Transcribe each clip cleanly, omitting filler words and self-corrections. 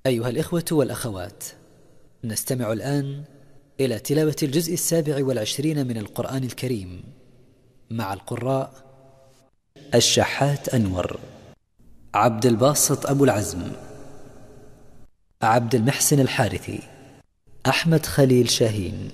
أيها الإخوة والأخوات، نستمع الآن إلى تلاوة الجزء 27 من القرآن الكريم مع القراء الشحات أنور، عبد الباسط أبو العزم، عبد المحسن الحارثي، أحمد خليل شاهين.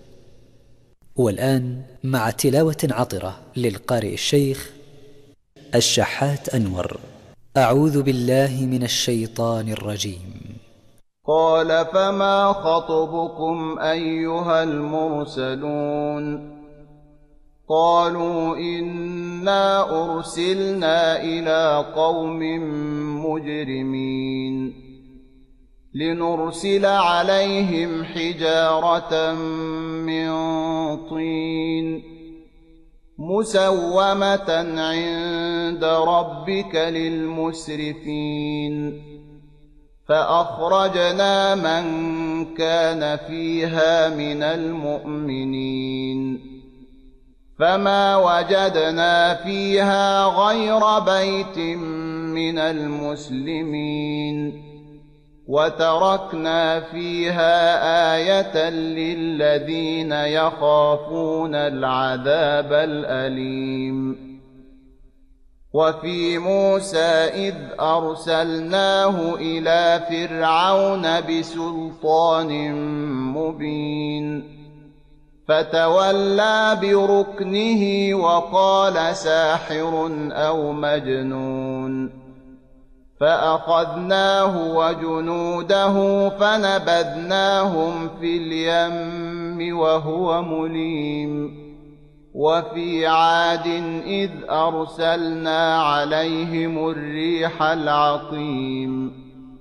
والآن مع تلاوة عطرة للقارئ الشيخ الشحات أنور. أعوذ بالله من الشيطان الرجيم. قال فما خطبكم أيها المرسلون؟ قالوا إنا أرسلنا إلى قوم مجرمين لنرسل عليهم حجارة من طين مسومة عند ربك للمسرفين فأخرجنا من كان فيها من المؤمنين فما وجدنا فيها غير بيت من المسلمين وتركنا فيها آية للذين يخافون العذاب الأليم. وفي موسى إذ أرسلناه إلى فرعون بسلطان مبين فتولى بركنه وقال ساحر أو مجنون فأخذناه وجنوده فنبذناهم في اليم وهو مليم. وفي عاد إذ أرسلنا عليهم الريح العقيم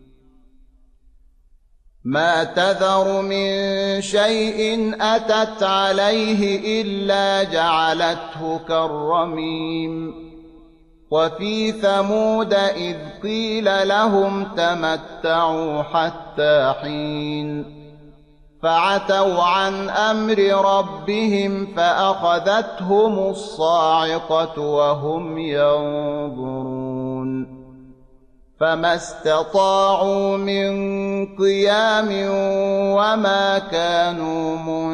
ما تذر من شيء أتت عليه إلا جعلته كالرميم. وفي ثمود إذ قيل لهم تمتعوا حتى حين فعتوا عن أمر ربهم فأخذتهم الصاعقة وهم ينظرون فما استطاعوا من قيام وما كانوا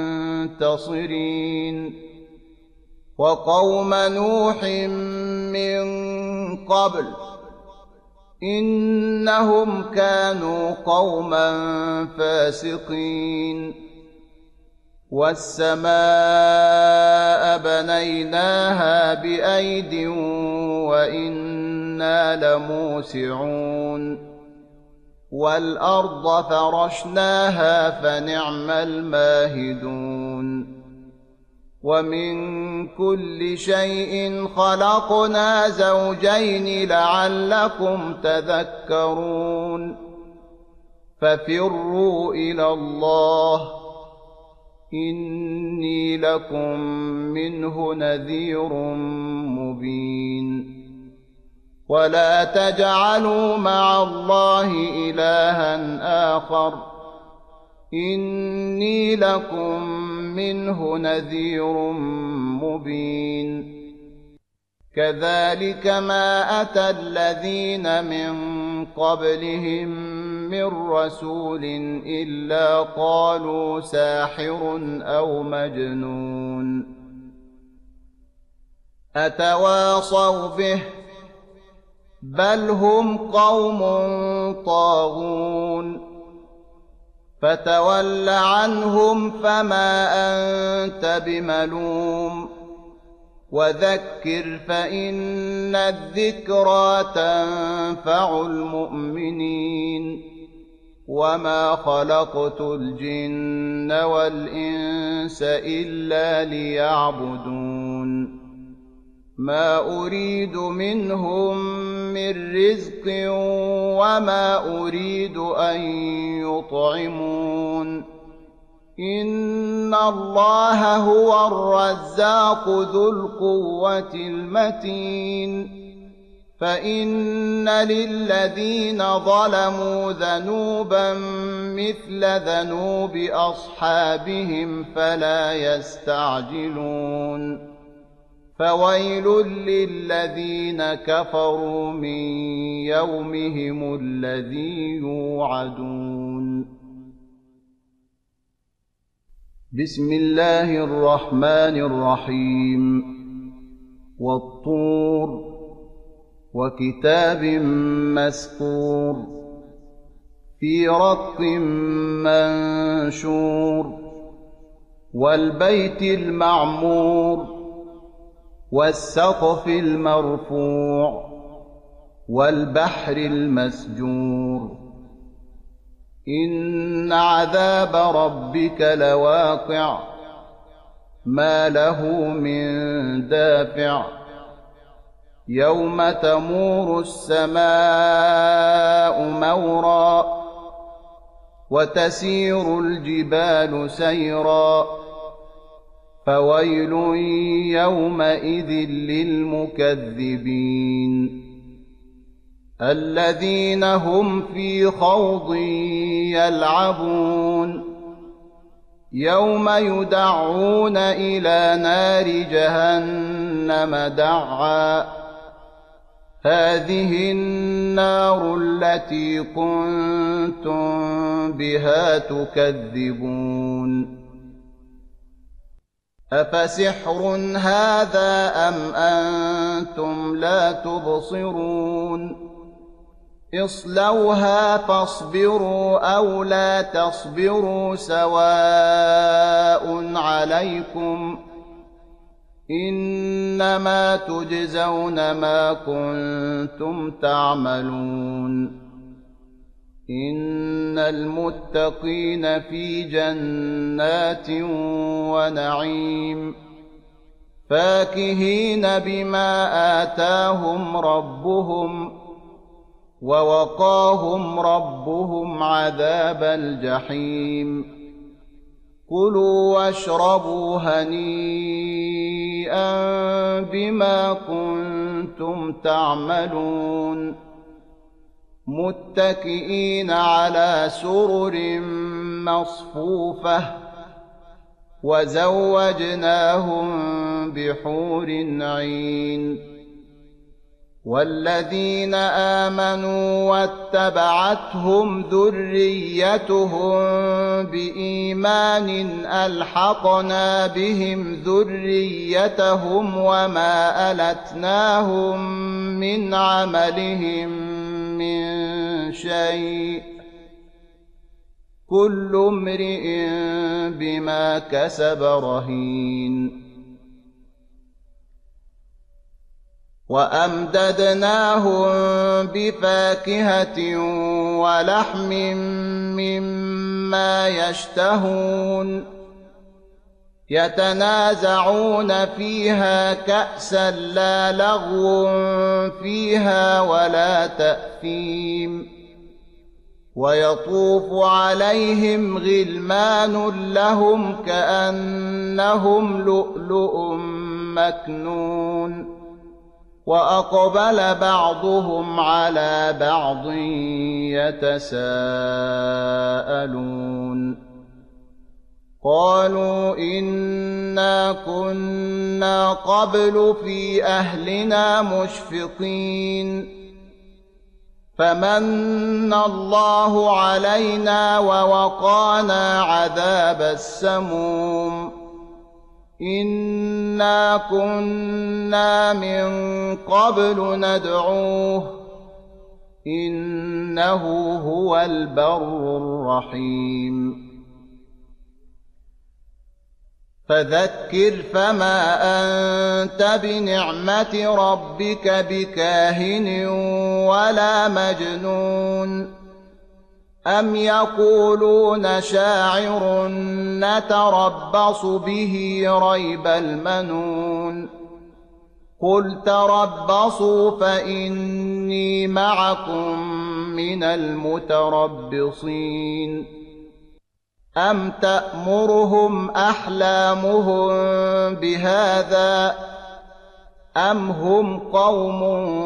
منتصرين. وقوم نوح من قبل إنهم كانوا قوما فاسقين. والسماء بنيناها بأيد وإنا لموسعون والأرض فرشناها فنعم الماهدون. ومن كل شيء خلقنا زوجين لعلكم تذكرون. ففروا إلى الله إني لكم منه نذير مبين. ولا تجعلوا مع الله إلها آخر إني لكم منه نذير مبين. كذلك ما أتى الذين من قبلهم من رسول إلا قالوا ساحر أو مجنون أتواصوا به بل هم قوم طاغون. فتول عنهم فما أنت بملوم وذكر فإن الذكرى تنفع المؤمنين. وما خلقت الجن والإنس إلا ليعبدون ما أريد منهم من رزق وما أريد أن يطعمون إن الله هو الرزاق ذو القوة المتين. فإن للذين ظلموا ذنوبا مثل ذنوب أصحابهم فلا يستعجلون فويل للذين كفروا من يومهم الذي يوعدون. بسم الله الرحمن الرحيم. والطور وكتاب مسطور في رق منشور والبيت المعمور والسقف المرفوع والبحر المسجور. إن عذاب ربك لواقع ما له من دافع يوم تمور السماء مورا وتسير الجبال سيرا فويل يومئذ للمكذبين الذين هم في خوض يلعبون يوم يدعون إلى نار جهنم دعا هذه النار التي كنتم بها تكذبون. أفسحر هذا أم أنتم لا تبصرون اصلوها فاصبروا أو لا تصبروا سواء عليكم إنما تجزون ما كنتم تعملون. إن المتقين في جنات ونعيم فاكهين بما آتاهم ربهم ووقاهم ربهم عذاب الجحيم. كلوا واشربوا هنيئا بما كنتم تعملون متكئين على سرر مصفوفة وزوجناهم بحور عين. والذين آمنوا واتبعتهم ذريتهم بإيمان ألحقنا بهم ذريتهم وما ألتناهم من عملهم من شيء كل امرئ بما كسب رهين. وأمددناهم بفاكهة ولحم مما يشتهون يتنازعون فيها كأسا لا لغو فيها ولا تأثيم ويطوف عليهم غلمان لهم كأنهم لؤلؤ مكنون وأقبل بعضهم على بعض يتساءلون قالوا إنا كنا قبل في أهلنا مشفقين فمن الله علينا ووقانا عذاب السموم إنا كنا من قبل ندعوه إنه هو البر الرحيم. فذكر فما أنت بنعمة ربك بكاهن ولا مجنون أم يقولون شاعر نتربص به ريب المنون قل تربصوا فإني معكم من المتربصين أم تأمرهم أحلامهم بهذا أم هم قوم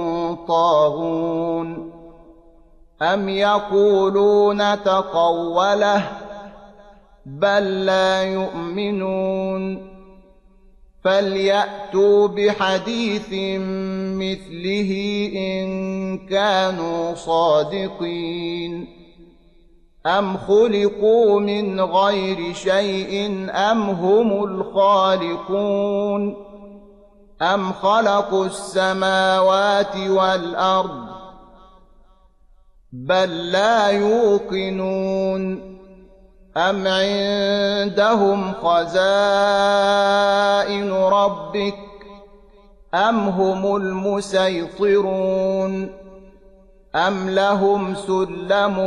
طاغون أم يقولون تقوله بل لا يؤمنون فليأتوا بحديث مثله إن كانوا صادقين أم خلقوا من غير شيء أم هم الخالقون أم خلقوا السماوات والأرض بل لا يوقنون أم عندهم خزائن ربك أم هم المسيطرون أم لهم سلم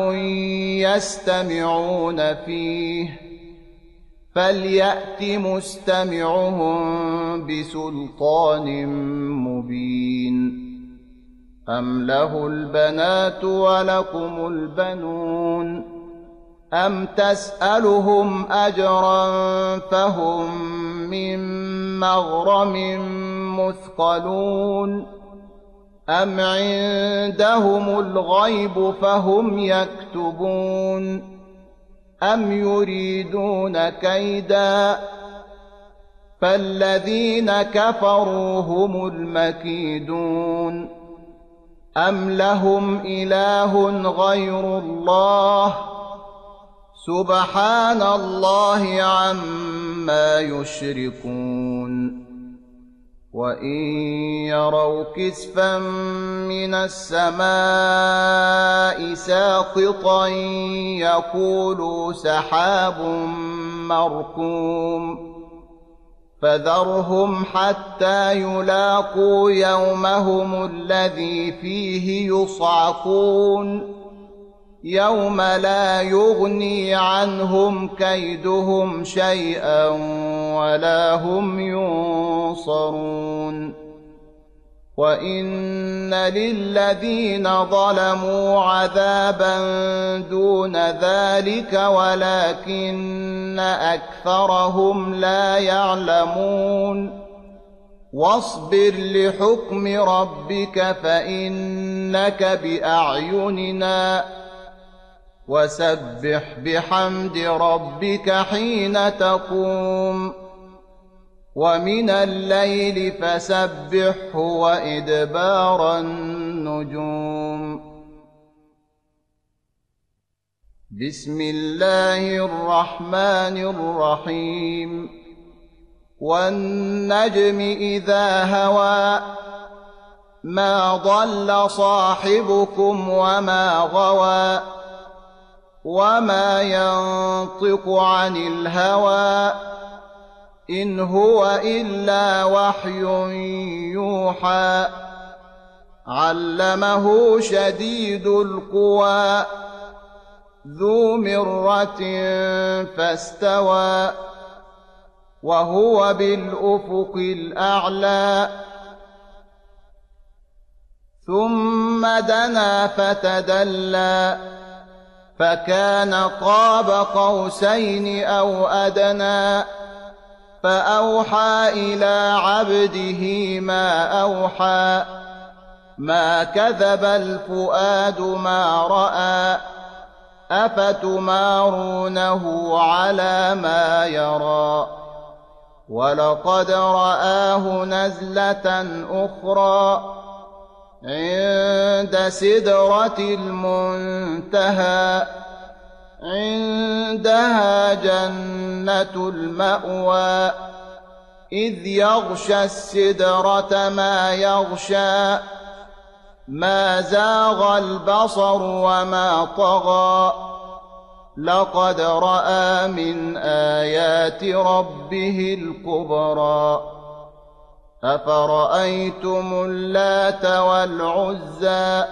يستمعون فيه فليأت مستمعهم بسلطان مبين أم له البنات ولكم البنون أم تسألهم أجرا فهم من مغرم مثقلون أم عندهم الغيب فهم يكتبون أم يريدون كيدا فالذين كفروا هم المكيدون أم لهم إله غير الله سبحان الله عما يشركون وإن يروا كسفا من السماء ساقطا يقولوا سحاب مركوم فذرهم حتى يلاقوا يومهم الذي فيه يصعقون يوم لا يغني عنهم كيدهم شيئا ولا هم ينصرون وإن للذين ظلموا عذابا دون ذلك ولكن أكثرهم لا يعلمون واصبر لحكم ربك فإنك بأعيننا وسبح بحمد ربك حين تقوم ومن الليل فسبحه وإدبار النجوم بسم الله الرحمن الرحيم والنجم إذا هوى ما ضل صاحبكم وما غوى وما ينطق عن الهوى إن هو إلا وحي يوحى علمه شديد القوى ذو مرة فاستوى وهو بالأفق الأعلى ثم دنا فتدلى فكان قاب قوسين أو أدنى فأوحى إلى عبده ما أوحى ما كذب الفؤاد ما رأى أفتمارونه على ما يرى ولقد رآه نزلة أخرى عند سدرة المنتهى عندها جنة المأوى إذ يغشى السدرة ما يغشى ما زاغ البصر وما طغى لقد رأى من آيات ربه الكبرى أفرأيتم اللات والعزى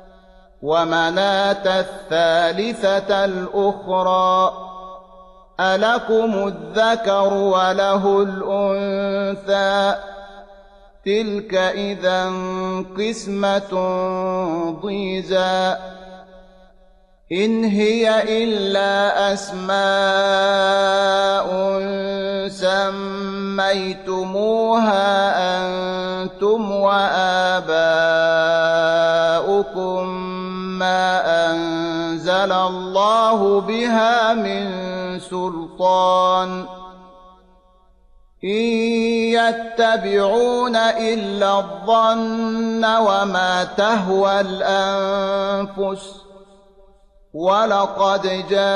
ومناة الثالثة الأخرى ألكم الذكر وله الأنثى تلك إذا قسمة ضيزى إن هي إلا أسماء سميتموها أنتم وآباؤكم ما أنزل الله بها من سلطان إن يتبعون إلا الظن وما تهوى الأنفس ولقد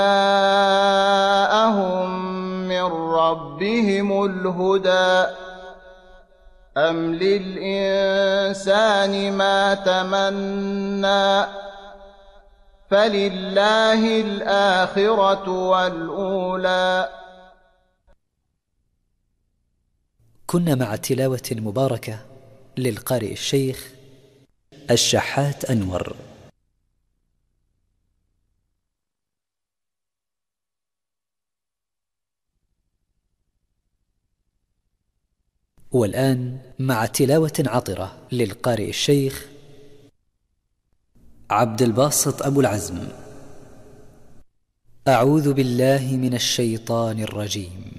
جاءهم من ربهم الهدى أم للإنسان ما تمنى فلله الآخرة والأولى. كنا مع تلاوة مباركة للقارئ الشيخ الشحات أنور. والآن مع تلاوة عطرة للقارئ الشيخ عبد الباسط أبو العزم. أعوذ بالله من الشيطان الرجيم.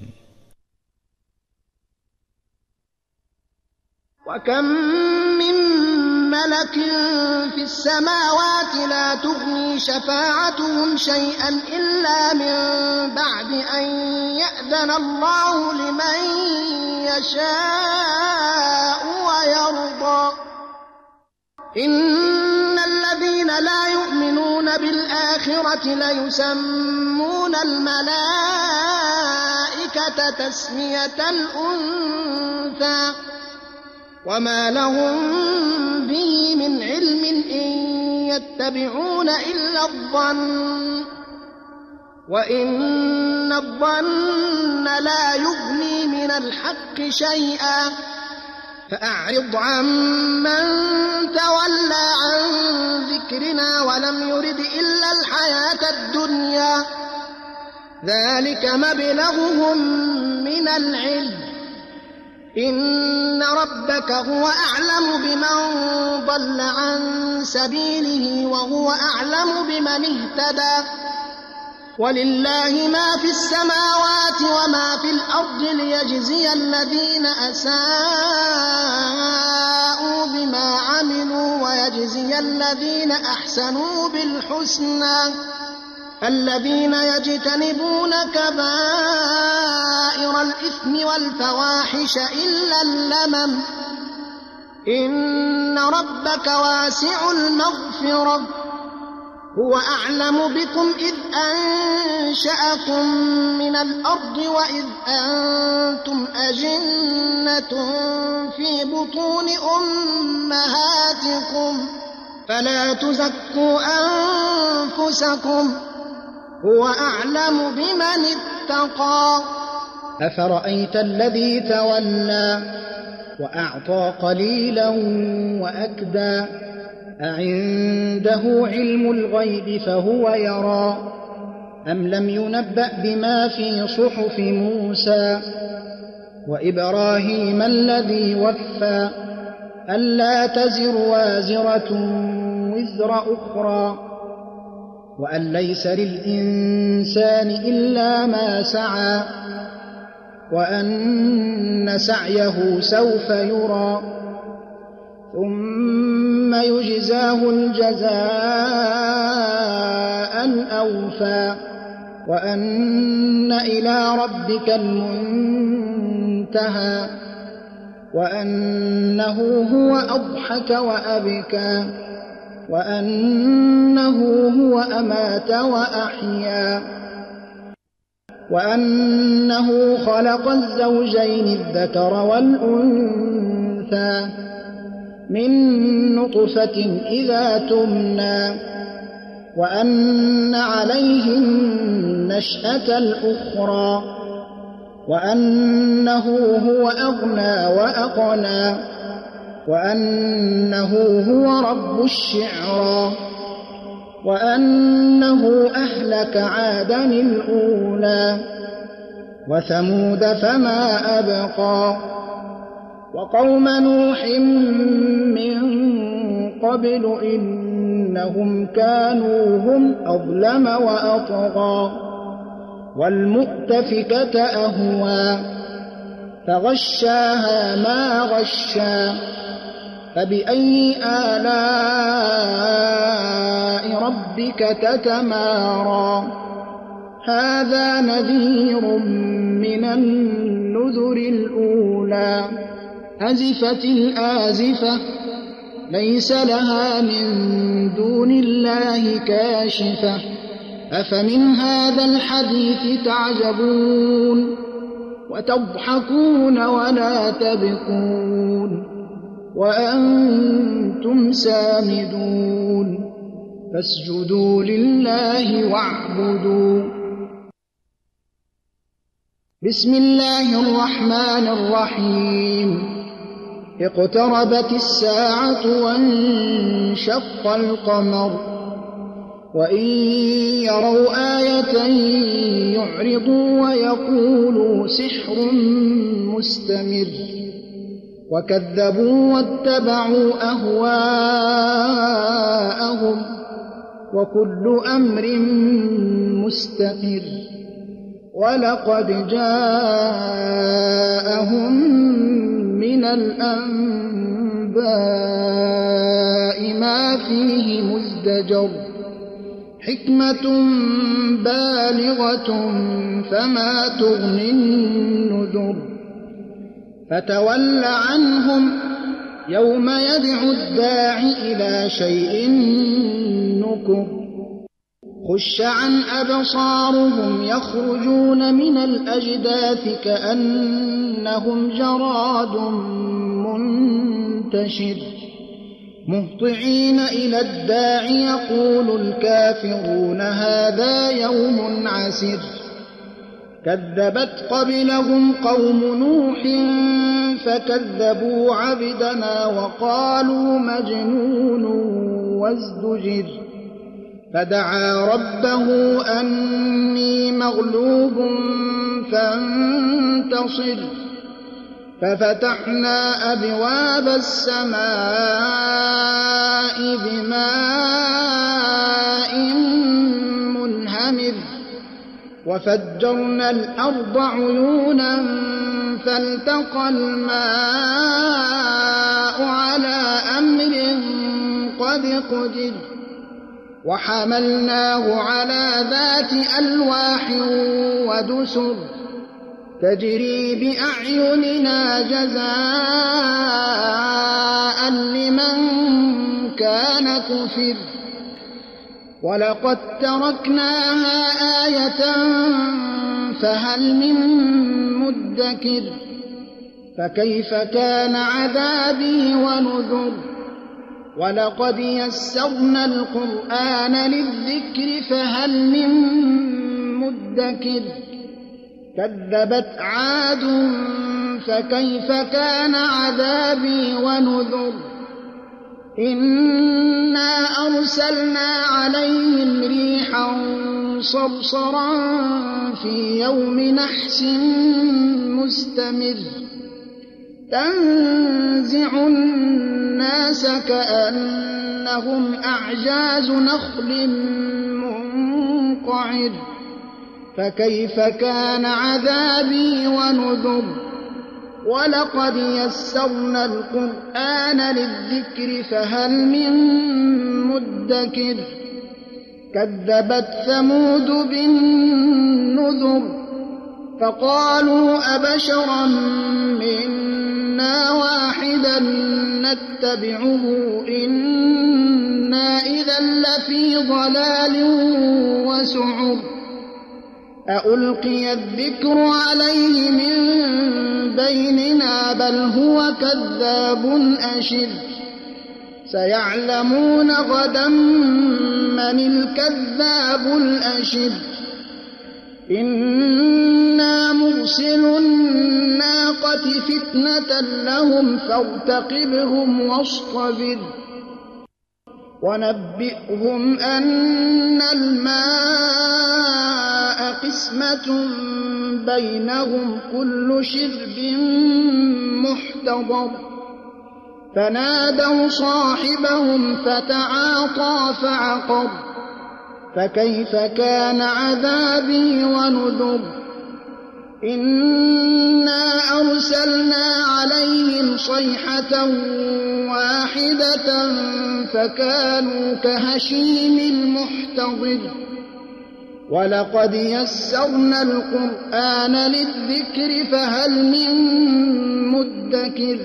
وكم من ملك في السماوات لا تغني شفاعتهم شيئا إلا من بعد أن يأذن الله لمن يشاء ويرضى. إن الذين لا يؤمنون بالآخرة ليسمون الملائكة تسمية الأنثى وما لهم به من علم إن يتبعون إلا الظن وإن الظن لا يغني من الحق شيئا. فأعرض عمن تولى عن ذكرنا ولم يرد إلا الحياة الدنيا ذلك مبلغهم من العلم إن ربك هو أعلم بمن ضل عن سبيله وهو أعلم بمن اهتدى. ولله ما في السماوات وما في الأرض ليجزي الذين أساءوا بما عملوا ويجزي الذين أحسنوا بالحسنى الذين يجتنبون كبائر الإثم والفواحش إلا اللمم إن ربك واسع المغفرة هو أعلم بكم إذ أنشأكم من الأرض وإذ أنتم أجنة في بطون أمهاتكم فلا تزكوا أنفسكم هو أعلم بمن اتقى. أفرأيت الذي تولى وأعطى قليلا وأكدى أعنده علم الغيب فهو يرى أم لم ينبأ بما في صحف موسى وإبراهيم الذي وفى ألا تزر وازرة وزر أخرى وأن ليس للإنسان إلا ما سعى وأن سعيه سوف يرى ثم يجزاه الجزاء الأوفى وأن إلى ربك المنتهى وأنه هو أضحك وأبكى وأنه هو أمات وأحيا وأنه خلق الزوجين الذكر والأنثى من نطفة إذا تمنى وأن عليه النشأة الأخرى وأنه هو أغنى وأقنى وأنه هو رب الشعرى وأنه أهلك عادا الأولى وثمود فما أبقى وقوم نوح من قبل إنهم كانوا هم أظلم وأطغى والمؤتفكة أهوى فغشاها ما غشى فبأي آلاء ربك تتمارى هذا نذير من النذر النذر الأولى أزفت الآزفة ليس لها من دون الله كاشفة أفمن هذا الحديث تعجبون وتضحكون ولا تبكون وأنتم سامدون فاسجدوا لله واعبدوا. بسم الله الرحمن الرحيم اقتربت الساعة وانشق القمر وإن يروا آية يعرضوا ويقولوا سحر مستمر وكذبوا واتبعوا أهواءهم وكل أمر مستقر ولقد جاءهم من الأنباء ما فيه مزدجر حكمة بالغة فما تغني النذر فتول عنهم يوم يدعو الداع إلى شيء نكر خش عن أبصارهم يخرجون من الأجداث كأنهم جراد منتشر مهطعين إلى الداع يقول الكافرون هذا يوم عسر كذبت قبلهم قوم نوح فكذبوا عبدنا وقالوا مجنون وازدجر فدعا ربه أني مغلوب فانتصر ففتحنا أبواب السماء بماء منهمر وفجرنا الأرض عيونا فالتقى الماء على أمر قد قدر وحملناه على ذات ألواح ودسر تجري بأعيننا جزاء لمن كان كفر ولقد تركناها آية فهل من مدكر فكيف كان عذابي ونذر ولقد يسرنا القرآن للذكر فهل من مدكر كذبت عاد فكيف كان عذابي ونذر إنا أرسلنا عليهم ريحا صرصرا في يوم نحس مستمر تنزع الناس كأنهم أعجاز نخل منقعر فكيف كان عذابي ونذر ولقد يسرنا القرآن للذكر فهل من مدكر كذبت ثمود بالنذر فقالوا أبشرا منا واحدا نتبعه إنا إذا لفي ضلال وسعر أألقي الذكر عليه من بيننا بل هو كذاب أشر سيعلمون غدا من الكذاب الأشر إنا مرسل الناقة فتنة لهم فارتقبهم واصطبر ونبئهم أن الماء قسمة بينهم كل شرب محتضر فنادوا صاحبهم فتعاطى فعقر فكيف كان عذابي ونذر إنا أرسلنا عليهم صيحة واحدة فكانوا كهشيم المحتضر ولقد يسرنا القرآن للذكر فهل من مدكر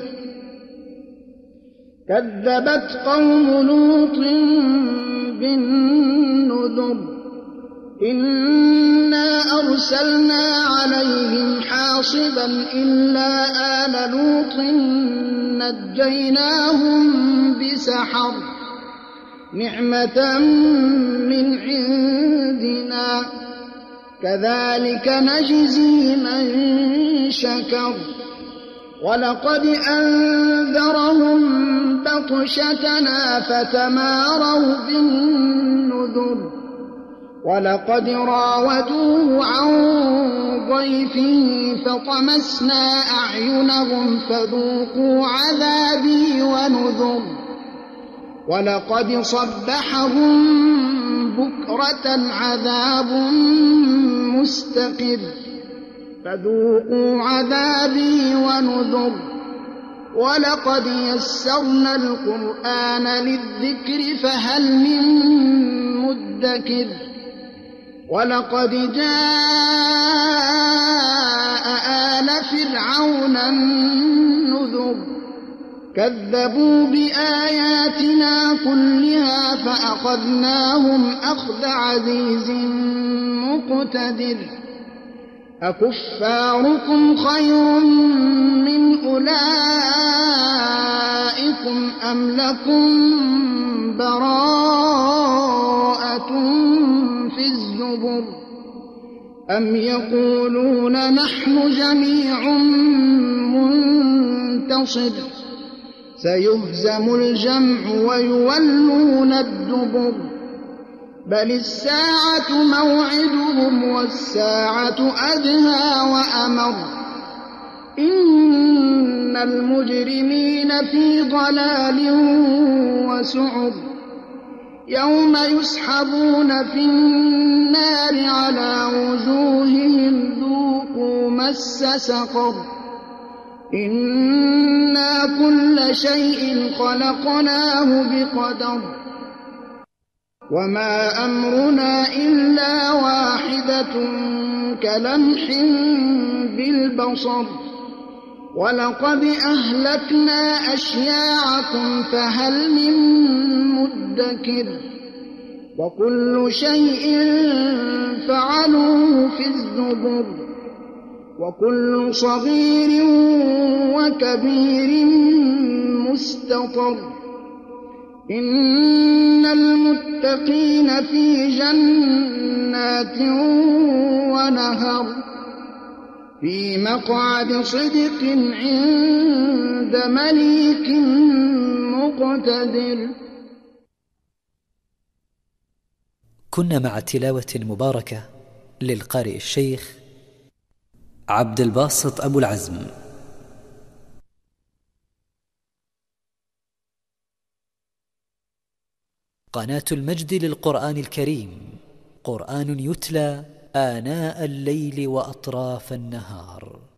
كذبت قوم لوط بالنذر إنا أرسلنا عليهم حاصبا إلا آل لوط نجيناهم بسحر نعمة من عندنا كذلك نجزي من شكر ولقد أنذرهم بطشتنا فتماروا بالنذر ولقد راودوه عن ضيفه فطمسنا أعينهم فذوقوا عذابي ونذر ولقد صبحهم بكرة عذاب مستقر فذوقوا عذابي ونذر ولقد يسرنا القرآن للذكر فهل من مدكر ولقد جاء آل فرعون النذر كذبوا بآياتنا كلها فأخذناهم أخذ عزيز مقتدر أكفاركم خير من أولئكم أم لكم براءة في الزبر أم يقولون نحن جميع منتصر سيهزم الجمع ويولون الدبر بل الساعة موعدهم والساعة أدهى وأمر إن المجرمين في ضلال وسعر يوم يسحبون في النار على وجوههم ذوقوا مس سقر إنا كل شيء خلقناه بقدر وما أمرنا إلا واحدة كلمح بالبصر ولقد أهلكنا أشياعكم فهل من مدكر وكل شيء فعلوه في الزبر وكل صغير وكبير مستطر إن المتقين في جنات ونهر في مقعد صدق عند مليك مقتدر. كنا مع التلاوة المباركة للقارئ الشيخ عبد الباسط أبو العزم. قناة المجد للقرآن الكريم، قرآن يتلى آناء الليل وأطراف النهار.